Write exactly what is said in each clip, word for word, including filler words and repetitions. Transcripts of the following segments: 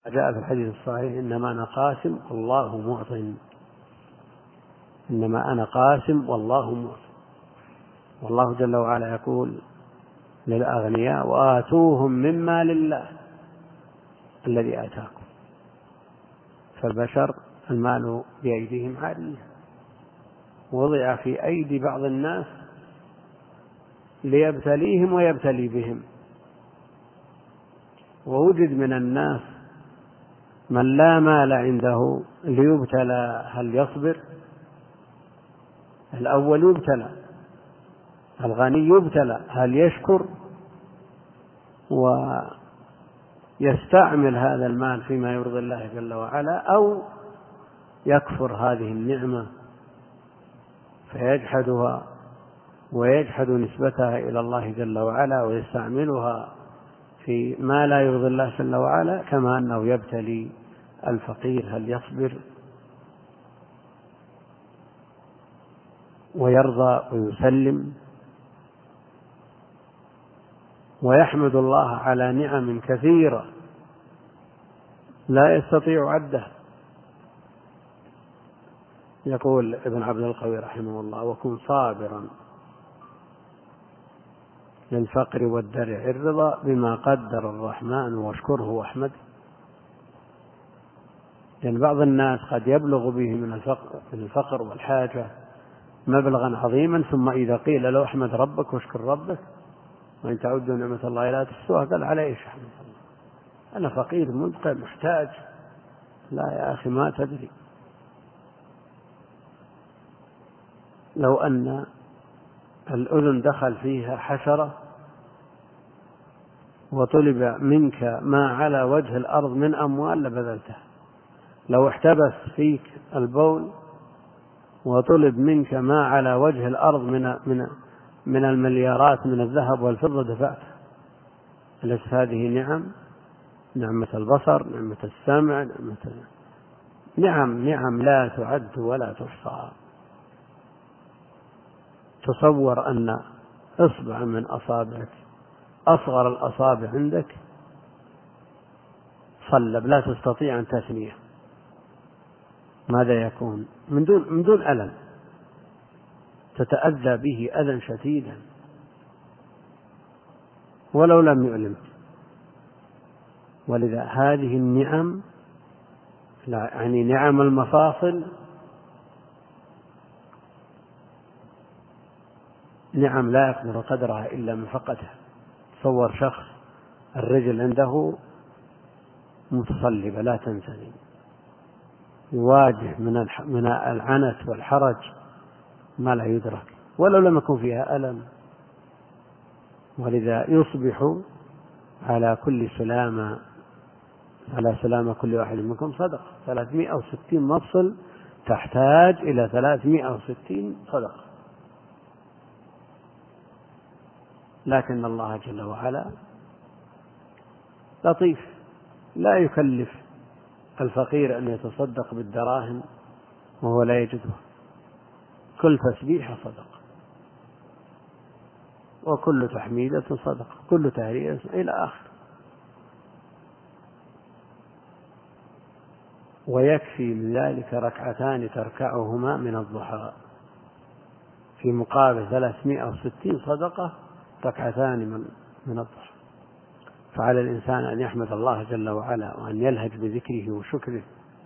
جاء في الحديث الصحيح: إنما أنا قاسم والله معط. إنما أنا قاسم والله معط. والله جل وعلا يقول للأغنياء: وآتوهم مما لله الذي آتاكم. فالبشر المال بأيديهم عارية، وضع في أيدي بعض الناس ليبتليهم ويبتلي بهم. ووجد من الناس من لا مال عنده ليبتلى هل يصبر. الأول يبتلى، الغني يبتلى هل يشكر ويستعمل هذا المال فيما يرضي الله جل وعلا، أو يكفر هذه النعمة فيجحدها ويجحد نسبتها إلى الله جل وعلا ويستعملها في ما لا يرضي الله جل وعلا. كما أنه يبتلي الفقير هل يصبر ويرضى ويسلم ويحمد الله على نعم كثيرة لا يستطيع عده. يقول ابن عبد القوي رحمه الله: وكن صابرا للفقر والدرع الرضا بما قدر الرحمن واشكره واحمده. لأن بعض الناس قد يبلغ به من الفقر, من الفقر والحاجة مبلغا عظيما، ثم إذا قيل له احمد ربك واشكر ربك وإن تعدوا نعمة الله لا تحصوها، قال: على ايش احمد الله؟ أنا فقير مدقع محتاج. لا يا أخي، ما تدري. لو أن الأذن دخل فيها حشرة وطلب منك ما على وجه الأرض من أموال لبذلته. لو احتبس فيك البول وطلب منك ما على وجه الأرض من من من المليارات من الذهب والفضة دفعته. أليس هذه نعم؟ نعمة البصر، نعمة السمع، نعمة نعم نعم لا تعد ولا تحصى. تصور أن إصبع من أصابعك، أصغر الأصابع عندك، صلب لا تستطيع أن تثنيه، ماذا يكون؟ من دون من دون ألم، تتأذى به أذى شديدا ولو لم يؤلمك. ولذا هذه النعم، لا يعني نعم المفاصل، نعم لا يقدر قدرها إلا من فقدها. تصور شخص الرجل عنده متصلبة لا تنثني، يواجه من من العنت والحرج ما لا يدرك ولو لم يكن فيها ألم. ولذا يصبح على كل سلامة على سلامة كل واحد منكم صدقة. ثلاثمائة وستين مفصل تحتاج إلى ثلاثمائة وستين صدقة. لكن الله جل وعلا لطيف، لا يكلف الفقير أن يتصدق بالدراهم وهو لا يجدها. كل تسبيحة صدقة، وكل تحميدة صدقة، كل تهليلة إلى آخر. ويكفي من ذلك ركعتان تركعهما من الضحى في مقابل ثلاثمائة وستين صدقة، ركعتان من من الضحى. فعلى الإنسان أن يحمد الله جل وعلا وأن يلهج بذكره وشكره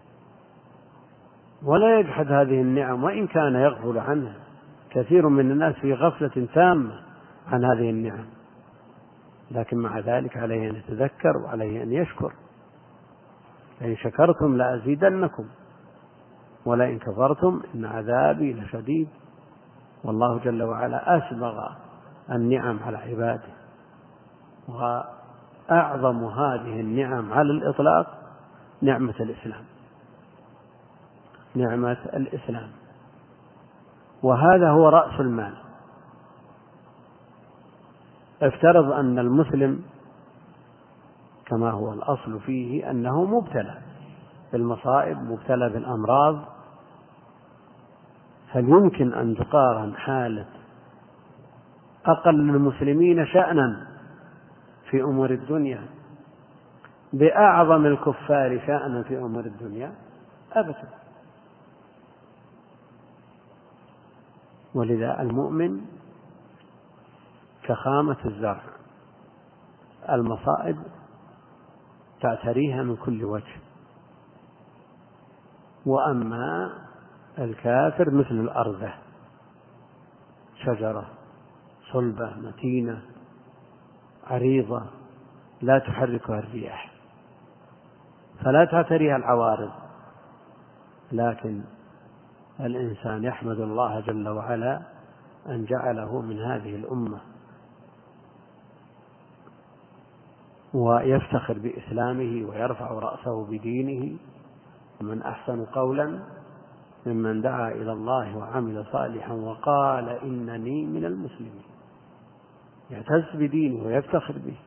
ولا يجحد هذه النعم، وإن كان يغفل عنها. كثير من الناس في غفلة تامة عن هذه النعم، لكن مع ذلك عليه أن يتذكر وعليه أن يشكر. لئن شكرتم لأزيدنكم ولئن كفرتم إن عذابي لشديد. والله جل وعلا أسبغ النعم على عباده، وأعظم هذه النعم على الإطلاق نعمة الإسلام، نعمة الإسلام. وهذا هو رأس المال. افترض أن المسلم كما هو الأصل فيه أنه مبتلى بالمصائب، مبتلى بالأمراض. هل يمكن أن تقارن حالة أقل المسلمين شأنا في أمور الدنيا بأعظم الكفار شأنا في أمور الدنيا؟ أبدا. ولذا المؤمن كخامة الزرع، المصائب تعتريها من كل وجه. وأما الكافر مثل الأرض، شجرة صلبة متينة عريضة لا تحركها الرياح، فلا تعتريها العوارض. لكن الإنسان يحمد الله جل وعلا أن جعله من هذه الأمة، ويفتخر بإسلامه ويرفع رأسه بدينه. ومن أحسن قولا ممن دعا إلى الله وعمل صالحا وقال إنني من المسلمين. يعتز بدينه ويفتخر به.